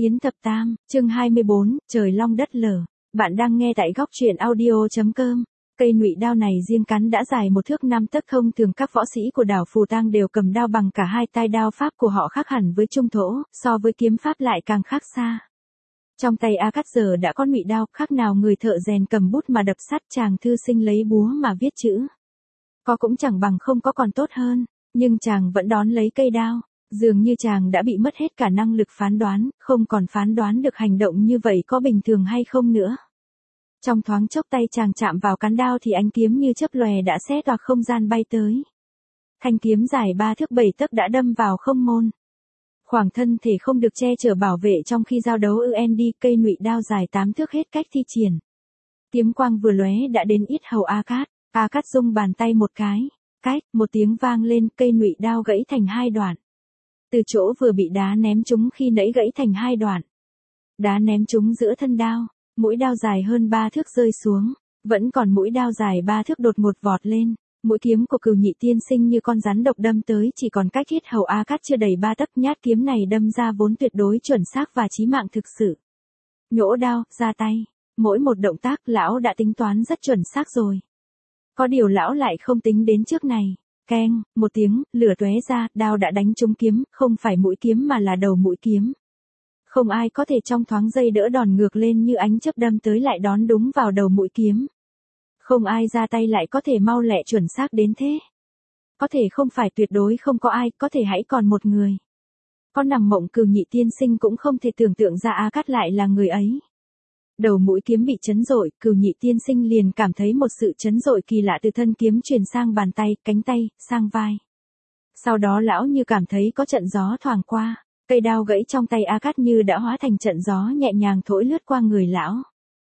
Yến Thập Tam, chương 24, trời long đất lở. Bạn đang nghe tại góc truyện audio.com. Cây ngụy đao này riêng cắn đã dài 1 thước 5 tấc, thông thường các võ sĩ của đảo Phù Tang đều cầm đao bằng cả hai tay. Đao pháp của họ khác hẳn với trung thổ, so với kiếm pháp lại càng khác xa. Trong tay A Cát giờ đã có ngụy đao, khác nào người thợ rèn cầm bút mà đập sắt, chàng thư sinh lấy búa mà viết chữ. Có cũng chẳng bằng không có còn tốt hơn, nhưng chàng vẫn đón lấy cây đao. Dường như chàng đã bị mất hết cả năng lực phán đoán, không còn phán đoán được hành động như vậy có bình thường hay không nữa. Trong thoáng chốc tay chàng chạm vào cán đao thì ánh kiếm như chớp lòe đã xé toạc không gian bay tới. Thanh kiếm dài 3 thước 7 tấc đã đâm vào không môn. Khoảng thân thể không được che chở bảo vệ trong khi giao đấu cây ngụy đao dài 8 thước hết cách thi triển. Kiếm quang vừa lóe đã đến yết hầu A Cát. A Cát rung bàn tay một cái, một tiếng vang lên, cây ngụy đao gãy thành 2 đoạn. Từ chỗ vừa bị đá ném trúng khi nãy gãy thành 2 đoạn. Đá ném trúng giữa thân đao, mũi đao dài hơn 3 thước rơi xuống, vẫn còn mũi đao dài 3 thước đột ngột vọt lên. Mũi kiếm của Cửu Nhị tiên sinh như con rắn độc đâm tới, chỉ còn cách yết hầu A Cát chưa đầy 3 tấc. Nhát kiếm này đâm ra vốn tuyệt đối chuẩn xác và chí mạng thực sự. Nhổ đao, ra tay, mỗi một động tác lão đã tính toán rất chuẩn xác rồi. Có điều lão lại không tính đến trước này. Keng, một tiếng, lửa tóe ra, đao đã đánh trúng kiếm, không phải mũi kiếm mà là đầu mũi kiếm. Không ai có thể trong thoáng giây đỡ đòn ngược lên như ánh chớp đâm tới lại đón đúng vào đầu mũi kiếm. Không ai ra tay lại có thể mau lẹ chuẩn xác đến thế. Có thể không phải tuyệt đối không có ai, có thể hãy còn một người. Có nằm mộng Cửu Nhị tiên sinh cũng không thể tưởng tượng ra A Cát lại là người ấy. Đầu mũi kiếm bị chấn rội, Cửu Nhị tiên sinh liền cảm thấy một sự chấn rội kỳ lạ từ thân kiếm truyền sang bàn tay, cánh tay, sang vai. Sau đó lão như cảm thấy có trận gió thoảng qua, cây đao gãy trong tay A Cát như đã hóa thành trận gió nhẹ nhàng thổi lướt qua người lão.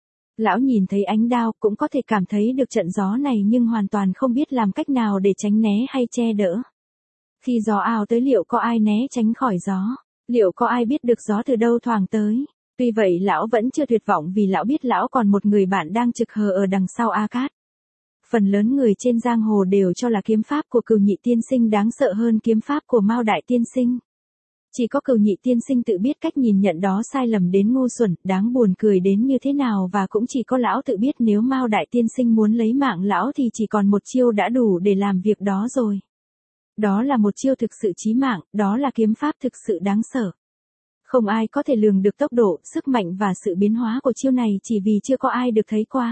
Lão nhìn thấy ánh đao, cũng có thể cảm thấy được trận gió này nhưng hoàn toàn không biết làm cách nào để tránh né hay che đỡ. Khi gió ào tới liệu có ai né tránh khỏi gió? Liệu có ai biết được gió từ đâu thoảng tới? Tuy vậy lão vẫn chưa tuyệt vọng vì lão biết lão còn một người bạn đang trực hờ ở đằng sau A Cát. Phần lớn người trên giang hồ đều cho là kiếm pháp của Cửu Nhị tiên sinh đáng sợ hơn kiếm pháp của Mao Đại tiên sinh. Chỉ có Cửu Nhị tiên sinh tự biết cách nhìn nhận đó sai lầm đến ngu xuẩn, đáng buồn cười đến như thế nào, và cũng chỉ có lão tự biết nếu Mao Đại tiên sinh muốn lấy mạng lão thì chỉ còn một chiêu đã đủ để làm việc đó rồi. Đó là một chiêu thực sự chí mạng, đó là kiếm pháp thực sự đáng sợ. Không ai có thể lường được tốc độ, sức mạnh và sự biến hóa của chiêu này chỉ vì chưa có ai được thấy qua.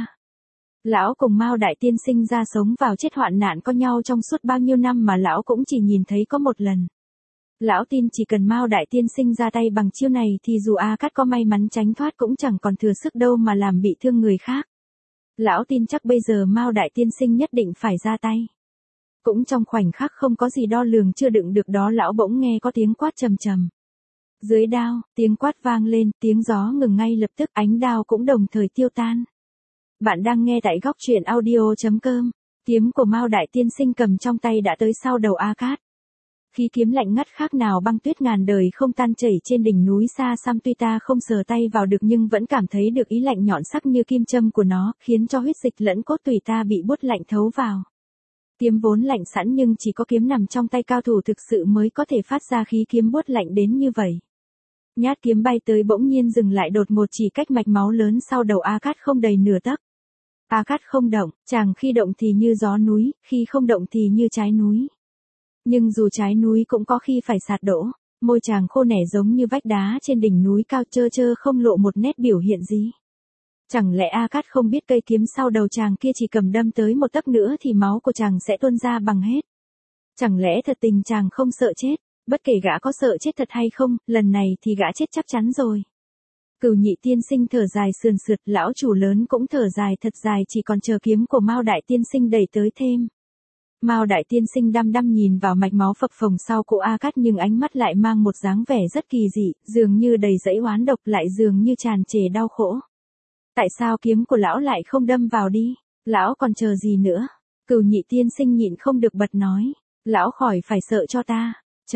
Lão cùng Mao Đại tiên sinh ra sống vào chết hoạn nạn có nhau trong suốt bao nhiêu năm mà lão cũng chỉ nhìn thấy có một lần. Lão tin chỉ cần Mao Đại tiên sinh ra tay bằng chiêu này thì dù A Cát có may mắn tránh thoát cũng chẳng còn thừa sức đâu mà làm bị thương người khác. Lão tin chắc bây giờ Mao Đại tiên sinh nhất định phải ra tay. Cũng trong khoảnh khắc không có gì đo lường chưa đựng được đó, lão bỗng nghe có tiếng quát trầm trầm. Dưới đao, tiếng quát vang lên, tiếng gió ngừng ngay lập tức, ánh đao cũng đồng thời tiêu tan. Bạn đang nghe tại góc truyện audio.com. Kiếm của Mao Đại tiên sinh cầm trong tay đã tới sau đầu A Cát. Khí kiếm lạnh ngắt khác nào băng tuyết ngàn đời không tan chảy trên đỉnh núi xa xăm, tuy ta không sờ tay vào được nhưng vẫn cảm thấy được ý lạnh nhọn sắc như kim châm của nó, khiến cho huyết dịch lẫn cốt tủy ta bị buốt lạnh thấu vào. Kiếm vốn lạnh sẵn nhưng chỉ có kiếm nằm trong tay cao thủ thực sự mới có thể phát ra khí kiếm buốt lạnh đến như vậy. Nhát kiếm bay tới bỗng nhiên dừng lại đột ngột chỉ cách mạch máu lớn sau đầu A Cát không đầy nửa tấc. A Cát không động, chàng khi động thì như gió núi, khi không động thì như trái núi. Nhưng dù trái núi cũng có khi phải sạt đổ, môi chàng khô nẻ giống như vách đá trên đỉnh núi cao, trơ trơ không lộ một nét biểu hiện gì. Chẳng lẽ A Cát không biết cây kiếm sau đầu chàng kia chỉ cầm đâm tới 1 tấc nữa thì máu của chàng sẽ tuôn ra bằng hết? Chẳng lẽ thật tình chàng không sợ chết? Bất kể gã có sợ chết thật hay không, lần này thì gã chết chắc chắn rồi. Cửu Nhị tiên sinh thở dài sườn sượt, lão chủ lớn cũng thở dài thật dài, chỉ còn chờ kiếm của Mao Đại tiên sinh đẩy tới thêm. Mao Đại tiên sinh đăm đăm nhìn vào mạch máu phập phồng sau cổ A Cát nhưng ánh mắt lại mang một dáng vẻ rất kỳ dị, dường như đầy dẫy oán độc lại dường như tràn trề đau khổ. Tại sao kiếm của lão lại không đâm vào đi? Lão còn chờ gì nữa? Cửu Nhị tiên sinh nhịn không được bật nói. Lão khỏi phải sợ cho ta.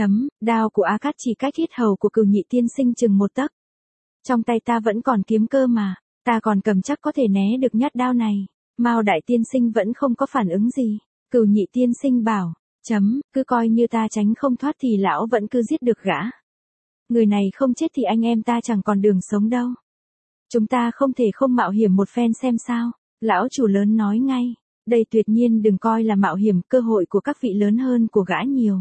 Đao của A Cát chỉ cách yết hầu của Cửu Nhị tiên sinh chừng 1 tấc. Trong tay ta vẫn còn kiếm cơ mà, ta còn cầm chắc có thể né được nhát đao này. Mao Đại tiên sinh vẫn không có phản ứng gì. Cửu Nhị tiên sinh bảo, cứ coi như ta tránh không thoát thì lão vẫn cứ giết được gã. Người này không chết thì anh em ta chẳng còn đường sống đâu. Chúng ta không thể không mạo hiểm một phen xem sao. Lão chủ lớn nói ngay. Đây tuyệt nhiên đừng coi là mạo hiểm, cơ hội của các vị lớn hơn của gã nhiều.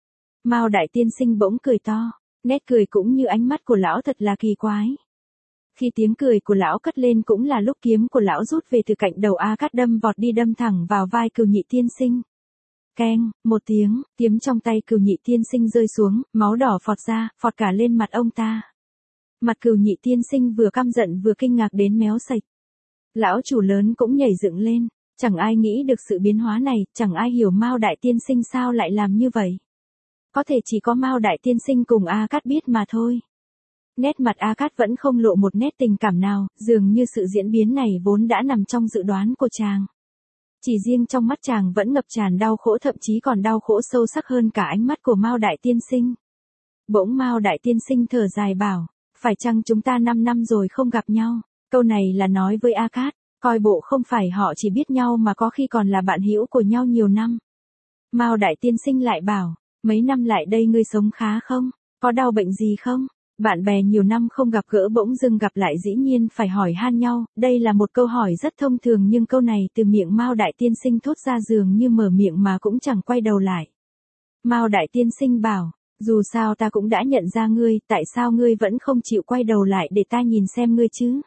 Mao đại tiên sinh bỗng cười to. Nét cười cũng như ánh mắt của lão thật là kỳ quái. Khi tiếng cười của lão cất lên cũng là lúc kiếm của lão rút về từ cạnh đầu A Cát đâm vọt đi đâm thẳng vào vai Cửu Nhị tiên sinh. Keng, một tiếng, kiếm trong tay Cửu Nhị tiên sinh rơi xuống, máu đỏ phọt ra, phọt cả lên mặt ông ta. Mặt Cửu Nhị tiên sinh vừa căm giận vừa kinh ngạc đến méo sạch. Lão chủ lớn cũng nhảy dựng lên, chẳng ai nghĩ được sự biến hóa này, chẳng ai hiểu Mao đại tiên sinh sao lại làm như vậy. Có thể chỉ có Mao đại tiên sinh cùng A Cát biết mà thôi. Nét mặt A Cát vẫn không lộ một nét tình cảm nào, dường như sự diễn biến này vốn đã nằm trong dự đoán của chàng. Chỉ riêng trong mắt chàng vẫn ngập tràn đau khổ, thậm chí còn đau khổ sâu sắc hơn cả ánh mắt của Mao đại tiên sinh. Bỗng Mao đại tiên sinh thở dài bảo, phải chăng chúng ta 5 năm rồi không gặp nhau? Câu này là nói với A Cát, coi bộ không phải họ chỉ biết nhau mà có khi còn là bạn hữu của nhau nhiều năm. Mao đại tiên sinh lại bảo, mấy năm lại đây ngươi sống khá không? Có đau bệnh gì không? Bạn bè nhiều năm không gặp gỡ bỗng dưng gặp lại dĩ nhiên phải hỏi han nhau, đây là một câu hỏi rất thông thường nhưng câu này từ miệng Mao đại tiên sinh thốt ra dường như mở miệng mà cũng chẳng quay đầu lại. Mao đại tiên sinh bảo, dù sao ta cũng đã nhận ra ngươi, tại sao ngươi vẫn không chịu quay đầu lại để ta nhìn xem ngươi chứ?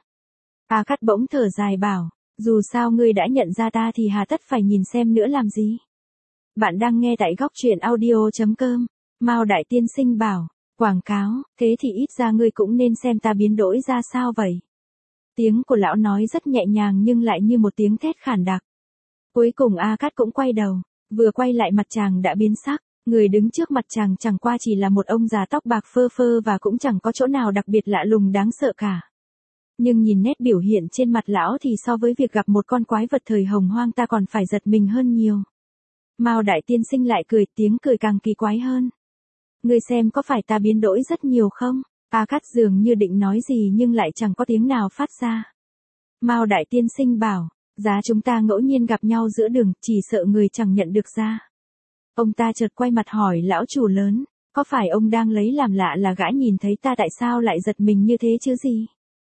A Cát bỗng thở dài bảo, dù sao ngươi đã nhận ra ta thì hà tất phải nhìn xem nữa làm gì? Bạn đang nghe tại góc truyện audio.com. Mao đại tiên sinh bảo, quảng cáo, thế thì ít ra ngươi cũng nên xem ta biến đổi ra sao vậy. Tiếng của lão nói rất nhẹ nhàng nhưng lại như một tiếng thét khản đặc. Cuối cùng A Cát cũng quay đầu, vừa quay lại mặt chàng đã biến sắc, người đứng trước mặt chàng chẳng qua chỉ là một ông già tóc bạc phơ phơ và cũng chẳng có chỗ nào đặc biệt lạ lùng đáng sợ cả. Nhưng nhìn nét biểu hiện trên mặt lão thì so với việc gặp một con quái vật thời hồng hoang ta còn phải giật mình hơn nhiều. Mao đại tiên sinh lại cười, tiếng cười càng kỳ quái hơn. Ngươi xem có phải ta biến đổi rất nhiều không? A Cát dường như định nói gì nhưng lại chẳng có tiếng nào phát ra. Mao đại tiên sinh bảo, giá chúng ta ngẫu nhiên gặp nhau giữa đường, chỉ sợ người chẳng nhận được ra. Ông ta chợt quay mặt hỏi lão chủ lớn, có phải ông đang lấy làm lạ là gã nhìn thấy ta tại sao lại giật mình như thế chứ gì?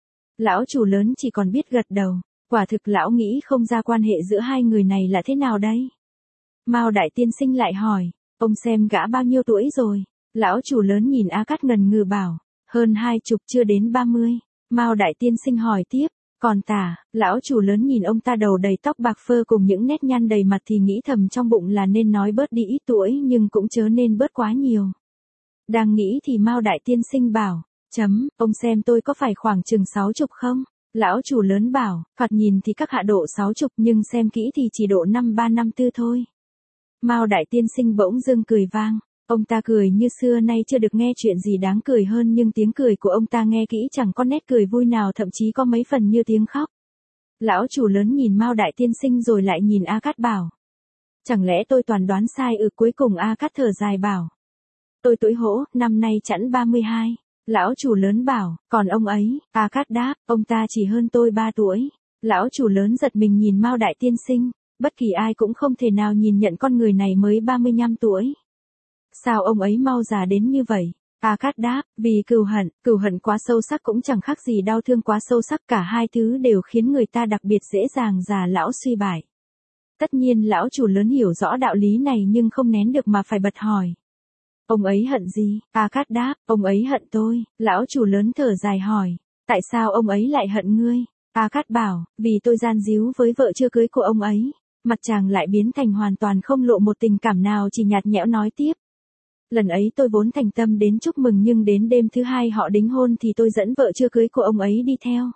Lão chủ lớn chỉ còn biết gật đầu, quả thực lão nghĩ không ra quan hệ giữa hai người này là thế nào đấy. Mao đại tiên sinh lại hỏi, ông xem gã bao nhiêu tuổi rồi? Lão chủ lớn nhìn A Cát ngần ngừ bảo, hơn 20 chưa đến 30. Mao đại tiên sinh hỏi tiếp, còn tả, lão chủ lớn nhìn ông ta đầu đầy tóc bạc phơ cùng những nét nhăn đầy mặt thì nghĩ thầm trong bụng là nên nói bớt đi ít tuổi nhưng cũng chớ nên bớt quá nhiều. Đang nghĩ thì Mao đại tiên sinh bảo, ông xem tôi có phải khoảng chừng 60 không? Lão chủ lớn bảo, thoạt nhìn thì các hạ độ 60 nhưng xem kỹ thì chỉ độ 53-54 thôi. Mao đại tiên sinh bỗng dưng cười vang. Ông ta cười như xưa nay chưa được nghe chuyện gì đáng cười hơn nhưng tiếng cười của ông ta nghe kỹ chẳng có nét cười vui nào, thậm chí có mấy phần như tiếng khóc. Lão chủ lớn nhìn Mao đại tiên sinh rồi lại nhìn A Cát bảo. Chẳng lẽ tôi toàn đoán sai? Cuối cùng A Cát thở dài bảo. Tôi tuổi hổ, năm nay chẵn 32. Lão chủ lớn bảo, còn ông ấy? A Cát đáp, ông ta chỉ hơn tôi 3 tuổi. Lão chủ lớn giật mình nhìn Mao đại tiên sinh, bất kỳ ai cũng không thể nào nhìn nhận con người này mới 35 tuổi. Sao ông ấy mau già đến như vậy? A Cát đáp, vì cừu hận quá sâu sắc cũng chẳng khác gì đau thương quá sâu sắc, cả hai thứ đều khiến người ta đặc biệt dễ dàng già lão suy bại. Tất nhiên lão chủ lớn hiểu rõ đạo lý này nhưng không nén được mà phải bật hỏi. Ông ấy hận gì? A Cát đáp, ông ấy hận tôi. Lão chủ lớn thở dài hỏi, tại sao ông ấy lại hận ngươi? A Cát bảo, vì tôi gian díu với vợ chưa cưới của ông ấy. Mặt chàng lại biến thành hoàn toàn không lộ một tình cảm nào, chỉ nhạt nhẽo nói tiếp. Lần ấy tôi vốn thành tâm đến chúc mừng nhưng đến đêm thứ hai họ đính hôn thì tôi dẫn vợ chưa cưới của ông ấy đi theo.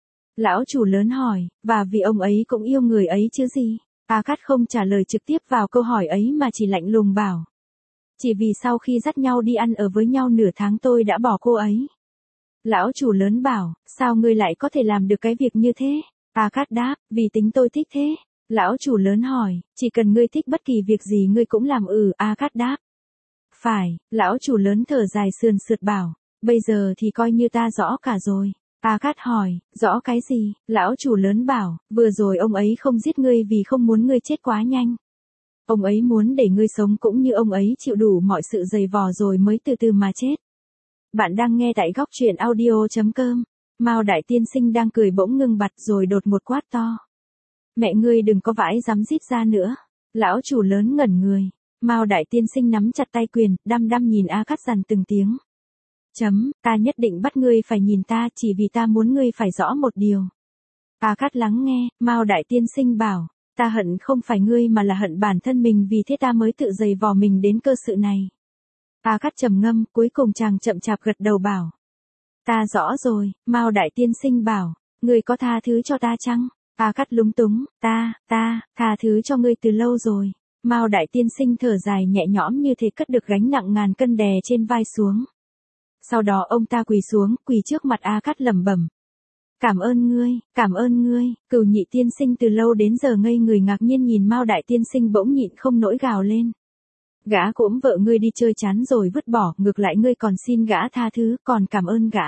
Lão chủ lớn hỏi, và vì ông ấy cũng yêu người ấy chứ gì? A Cát không trả lời trực tiếp vào câu hỏi ấy mà chỉ lạnh lùng bảo. Chỉ vì sau khi dắt nhau đi ăn ở với nhau nửa tháng tôi đã bỏ cô ấy. Lão chủ lớn bảo, sao ngươi lại có thể làm được cái việc như thế? A Cát đáp, vì tính tôi thích thế. Lão chủ lớn hỏi, chỉ cần ngươi thích bất kỳ việc gì ngươi cũng làm. A Cát đáp. Phải, lão chủ lớn thở dài sườn sượt bảo, bây giờ thì coi như ta rõ cả rồi. A Cát hỏi, rõ cái gì? Lão chủ lớn bảo, vừa rồi ông ấy không giết ngươi vì không muốn ngươi chết quá nhanh. Ông ấy muốn để ngươi sống cũng như ông ấy chịu đủ mọi sự dày vò rồi mới từ từ mà chết. Bạn đang nghe tại góc truyện audio.com. Mao Đại Tiên Sinh đang cười bỗng ngưng bặt rồi đột một quát to. Mẹ ngươi đừng có vãi dám rít ra nữa. Lão chủ lớn ngẩn người. Mao Đại Tiên Sinh nắm chặt tay quyền, đăm đăm nhìn A Cát dằn từng tiếng. Ta nhất định bắt ngươi phải nhìn ta chỉ vì ta muốn ngươi phải rõ một điều. A Cát lắng nghe, Mao Đại Tiên Sinh bảo, ta hận không phải ngươi mà là hận bản thân mình vì thế ta mới tự giày vò mình đến cơ sự này. A Cát trầm ngâm, cuối cùng chàng chậm chạp gật đầu bảo. Ta rõ rồi, Mao Đại Tiên Sinh bảo, ngươi có tha thứ cho ta chăng? A Cát lúng túng, ta tha thứ cho ngươi từ lâu rồi. Mao Đại Tiên Sinh thở dài nhẹ nhõm như thể cất được gánh nặng ngàn cân đè trên vai xuống. Sau đó ông ta quỳ xuống, quỳ trước mặt A Cát lẩm bẩm. Cảm ơn ngươi, Cửu Nhị Tiên Sinh từ lâu đến giờ ngây người ngạc nhiên nhìn Mao Đại Tiên Sinh bỗng nhịn không nổi gào lên. Gã cỗm vợ ngươi đi chơi chán rồi vứt bỏ, ngược lại ngươi còn xin gã tha thứ, còn cảm ơn gã.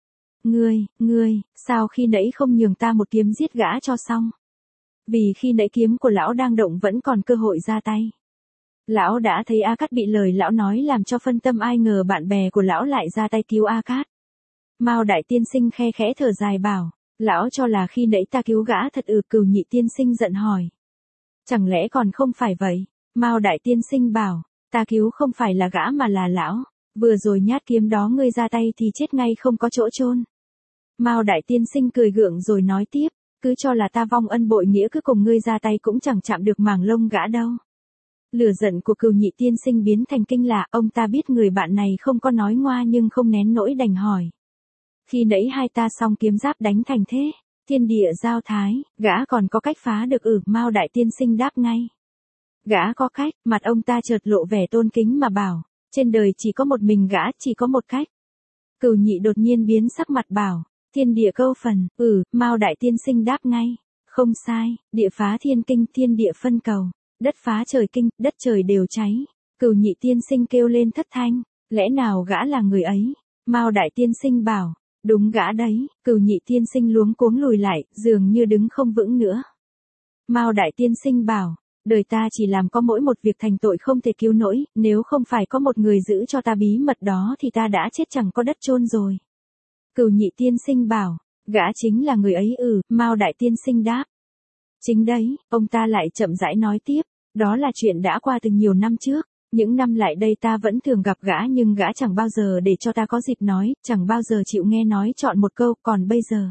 Ngươi, sao khi nãy không nhường ta một kiếm giết gã cho xong? Vì khi nãy kiếm của lão đang động vẫn còn cơ hội ra tay. Lão đã thấy A Cát bị lời lão nói làm cho phân tâm, ai ngờ bạn bè của lão lại ra tay cứu A Cát. Mao Đại Tiên Sinh khe khẽ thở dài bảo, lão cho là khi nãy ta cứu gã thật. Cửu Nhị Tiên Sinh giận hỏi. Chẳng lẽ còn không phải vậy? Mao Đại Tiên Sinh bảo, ta cứu không phải là gã mà là lão, vừa rồi nhát kiếm đó ngươi ra tay thì chết ngay không có chỗ chôn. Mao Đại Tiên Sinh cười gượng rồi nói tiếp, cứ cho là ta vong ân bội nghĩa cứ cùng ngươi ra tay cũng chẳng chạm được màng lông gã đâu. Lửa giận của Cửu Nhị Tiên Sinh biến thành kinh lạ, ông ta biết người bạn này không có nói ngoa nhưng không nén nỗi đành hỏi. Khi nãy hai ta song kiếm giáp đánh thành thế, thiên địa giao thái, gã còn có cách phá được? Mao Đại Tiên Sinh đáp ngay. Gã có cách, mặt ông ta chợt lộ vẻ tôn kính mà bảo, trên đời chỉ có một mình gã, chỉ có một cách. Cửu Nhị đột nhiên biến sắc mặt bảo, thiên địa câu phần. Mao Đại Tiên Sinh đáp ngay, không sai, địa phá thiên kinh, thiên địa phân cầu, đất phá trời kinh, đất trời đều cháy. Cửu Nhị Tiên Sinh kêu lên thất thanh, lẽ nào gã là người ấy? Mao Đại Tiên Sinh bảo, đúng gã đấy. Cửu Nhị Tiên Sinh luống cuống lùi lại, dường như đứng không vững nữa. Mao Đại Tiên Sinh bảo, đời ta chỉ làm có mỗi một việc thành tội không thể cứu nổi, nếu không phải có một người giữ cho ta bí mật đó thì ta đã chết chẳng có đất chôn rồi. Cửu Nhị Tiên Sinh bảo, gã chính là người ấy. Mao Đại Tiên Sinh đáp. Chính đấy, ông ta lại chậm rãi nói tiếp, đó là chuyện đã qua từ nhiều năm trước. Những năm lại đây ta vẫn thường gặp gã nhưng gã chẳng bao giờ để cho ta có dịp nói, chẳng bao giờ chịu nghe nói chọn một câu, còn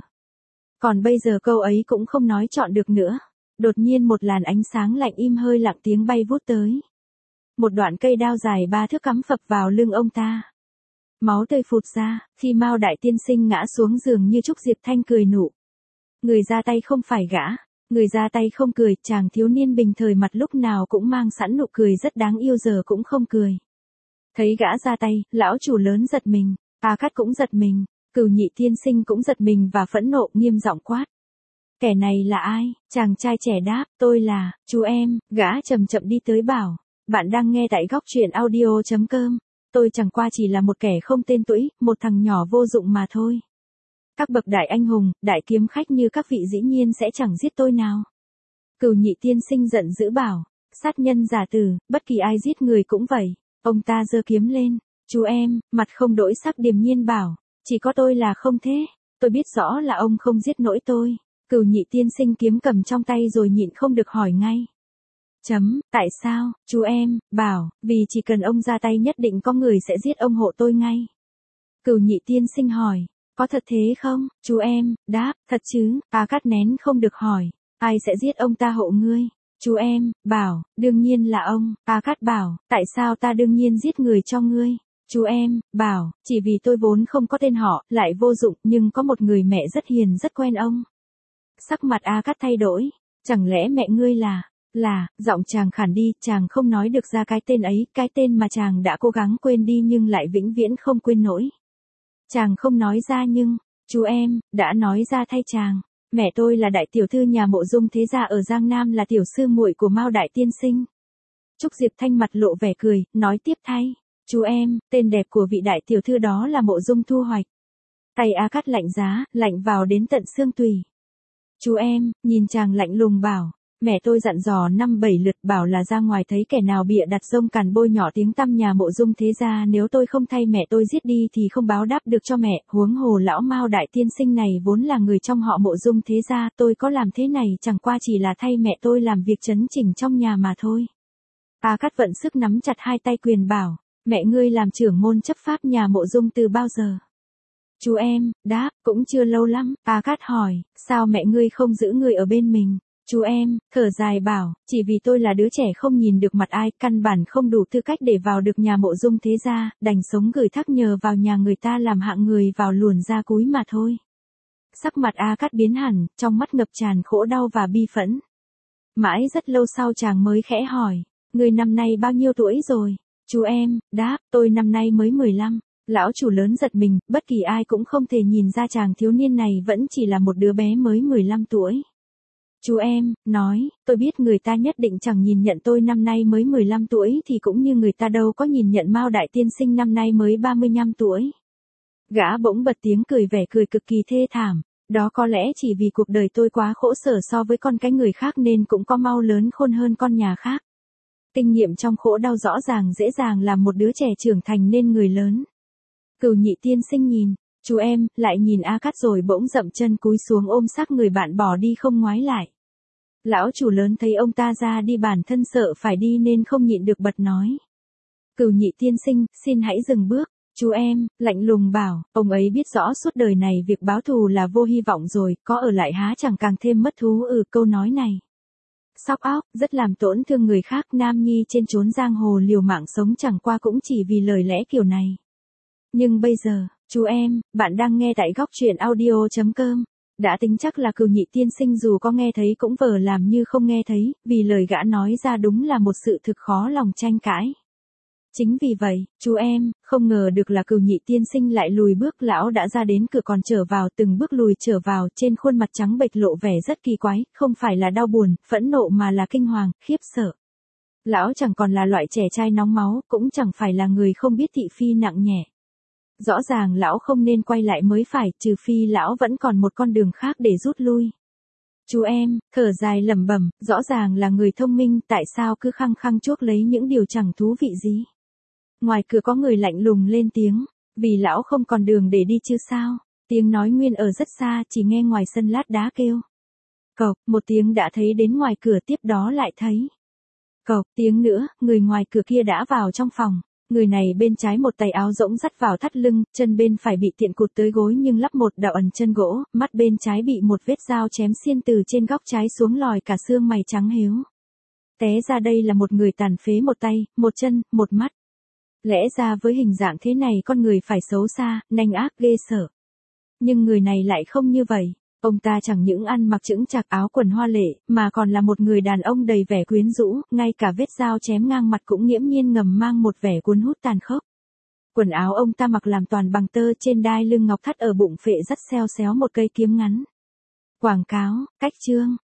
bây giờ câu ấy cũng không nói chọn được nữa. Đột nhiên một làn ánh sáng lạnh im hơi lặng tiếng bay vút tới. Một đoạn cây đao dài 3 thước cắm phập vào lưng ông ta. Máu tươi phụt ra, khi Mao Đại Tiên Sinh ngã xuống giường như Trúc Diệp Thanh cười nụ. Người ra tay không phải gã. Người ra tay không cười, chàng thiếu niên bình thời mặt lúc nào cũng mang sẵn nụ cười rất đáng yêu giờ cũng không cười. Thấy gã ra tay, lão chủ lớn giật mình, A Cát cũng giật mình, Cửu Nhị Tiên Sinh cũng giật mình và phẫn nộ, nghiêm giọng quát. Kẻ này là ai? Chàng trai trẻ đáp, tôi là, chú em. Gã chậm chậm đi tới bảo, bạn đang nghe tại góc truyện audio.com. Tôi chẳng qua chỉ là một kẻ không tên tuổi, một thằng nhỏ vô dụng mà thôi. Các bậc đại anh hùng, đại kiếm khách như các vị dĩ nhiên sẽ chẳng giết tôi nào. Cửu Nhị Tiên Sinh giận dữ bảo, sát nhân giả tử, bất kỳ ai giết người cũng vậy. Ông ta giơ kiếm lên, chú em, mặt không đổi sắc điềm nhiên bảo, chỉ có tôi là không thế, tôi biết rõ là ông không giết nổi tôi. Cửu Nhị Tiên Sinh kiếm cầm trong tay rồi nhịn không được hỏi ngay. Tại sao? Chú em, bảo, vì chỉ cần ông ra tay nhất định có người sẽ giết ông hộ tôi ngay. Cửu Nhị Tiên Sinh hỏi, có thật thế không? Chú em, đáp, thật chứ. A Cát nén không được hỏi, ai sẽ giết ông ta hộ ngươi? Chú em, bảo, đương nhiên là ông. A Cát bảo, tại sao ta đương nhiên giết người cho ngươi? Chú em, bảo, chỉ vì tôi vốn không có tên họ, lại vô dụng, nhưng có một người mẹ rất hiền rất quen ông. Sắc mặt A Cát thay đổi, chẳng lẽ mẹ ngươi giọng chàng khản đi, chàng không nói được ra cái tên ấy, cái tên mà chàng đã cố gắng quên đi nhưng lại vĩnh viễn không quên nổi. Chàng không nói ra nhưng, chú em, đã nói ra thay chàng. Mẹ tôi là đại tiểu thư nhà Mộ Dung thế gia ở Giang Nam, là tiểu sư muội của Mao Đại Tiên Sinh. Trúc Diệp Thanh mặt lộ vẻ cười, nói tiếp thay. Chú em, tên đẹp của vị đại tiểu thư đó là Mộ Dung Thu Hoạch. Tay A Cát lạnh giá, lạnh vào đến tận xương tủy. Chú em, nhìn chàng lạnh lùng bảo, Mẹ tôi dặn dò 5-7 lượt bảo là ra ngoài thấy kẻ nào bịa đặt rông cằn bôi nhỏ tiếng tăm nhà Mộ Dung thế gia, nếu tôi không thay mẹ tôi giết đi thì không báo đáp được cho mẹ, huống hồ lão Mao đại tiên sinh này vốn là người trong họ Mộ Dung thế gia, tôi có làm thế này chẳng qua chỉ là thay mẹ tôi làm việc trấn chỉnh trong nhà mà thôi. A Cát vận sức nắm chặt hai tay quyền bảo, mẹ ngươi làm trưởng môn chấp pháp nhà Mộ Dung từ bao giờ? Chú em, đáp, cũng chưa lâu lắm. A Cát hỏi, sao mẹ ngươi không giữ người ở bên mình? Chú em, thở dài bảo, chỉ vì tôi là đứa trẻ không nhìn được mặt ai, căn bản không đủ tư cách để vào được nhà Mộ Dung thế gia, đành sống gửi thác nhờ vào nhà người ta làm hạng người vào luồn ra cúi mà thôi. Sắc mặt A Cát biến hẳn, trong mắt ngập tràn khổ đau và bi phẫn. Mãi rất lâu sau chàng mới khẽ hỏi, người năm nay bao nhiêu tuổi rồi? Chú em, đáp, tôi năm nay mới 15. Lão chủ lớn giật mình, bất kỳ ai cũng không thể nhìn ra chàng thiếu niên này vẫn chỉ là một đứa bé mới 15 tuổi. Chú em, nói, tôi biết người ta nhất định chẳng nhìn nhận tôi năm nay mới 15 tuổi thì cũng như người ta đâu có nhìn nhận Mao đại tiên sinh năm nay mới 35 tuổi. Gã bỗng bật tiếng cười vẻ cười cực kỳ thê thảm, đó có lẽ chỉ vì cuộc đời tôi quá khổ sở so với con cái người khác nên cũng có mau lớn khôn hơn con nhà khác. Kinh nghiệm trong khổ đau rõ ràng dễ dàng làm một đứa trẻ trưởng thành nên người lớn. Cửu Nhị tiên sinh nhìn, chú em, lại nhìn A Cát rồi bỗng dậm chân cúi xuống ôm xác người bạn bỏ đi không ngoái lại. Lão chủ lớn thấy ông ta ra đi bản thân sợ phải đi nên không nhịn được bật nói. Cửu Nhị tiên sinh, xin hãy dừng bước. Chú em, lạnh lùng bảo, ông ấy biết rõ suốt đời này việc báo thù là vô hy vọng rồi, có ở lại há chẳng càng thêm mất thú. Câu nói này sóc óc, rất làm tổn thương người khác. Nam nhi trên chốn giang hồ liều mạng sống chẳng qua cũng chỉ vì lời lẽ kiểu này. Nhưng bây giờ, chú em, bạn đang nghe tại góc truyện audio.com. Đã tính chắc là Cửu Nhị tiên sinh dù có nghe thấy cũng vờ làm như không nghe thấy, vì lời gã nói ra đúng là một sự thực khó lòng tranh cãi. Chính vì vậy, chú em, không ngờ được là Cửu Nhị tiên sinh lại lùi bước. Lão đã ra đến cửa còn trở vào, từng bước lùi trở vào, trên khuôn mặt trắng bệch lộ vẻ rất kỳ quái, không phải là đau buồn, phẫn nộ mà là kinh hoàng, khiếp sợ. Lão chẳng còn là loại trẻ trai nóng máu, cũng chẳng phải là người không biết thị phi nặng nhẹ. Rõ ràng lão không nên quay lại mới phải, trừ phi lão vẫn còn một con đường khác để rút lui. Chú em, thở dài lẩm bẩm, rõ ràng là người thông minh, tại sao cứ khăng khăng chuốc lấy những điều chẳng thú vị gì? Ngoài cửa có người lạnh lùng lên tiếng, vì lão không còn đường để đi chứ sao? Tiếng nói nguyên ở rất xa, chỉ nghe ngoài sân lát đá kêu. Cộc, một tiếng đã thấy đến ngoài cửa, tiếp đó lại thấy. Cộc, tiếng nữa, người ngoài cửa kia đã vào trong phòng. Người này bên trái một tay áo rỗng dắt vào thắt lưng, chân bên phải bị tiện cụt tới gối nhưng lắp một đạo ẩn chân gỗ, mắt bên trái bị một vết dao chém xiên từ trên góc trái xuống lòi cả xương mày trắng hếu. Té ra đây là một người tàn phế một tay, một chân, một mắt. Lẽ ra với hình dạng thế này con người phải xấu xa, nanh ác ghê sợ. Nhưng người này lại không như vậy. Ông ta chẳng những ăn mặc chững chạc áo quần hoa lệ, mà còn là một người đàn ông đầy vẻ quyến rũ, ngay cả vết dao chém ngang mặt cũng nghiễm nhiên ngầm mang một vẻ cuốn hút tàn khốc. Quần áo ông ta mặc làm toàn bằng tơ, trên đai lưng ngọc thắt ở bụng phệ dắt xeo xéo một cây kiếm ngắn. Quảng cáo, cách chương.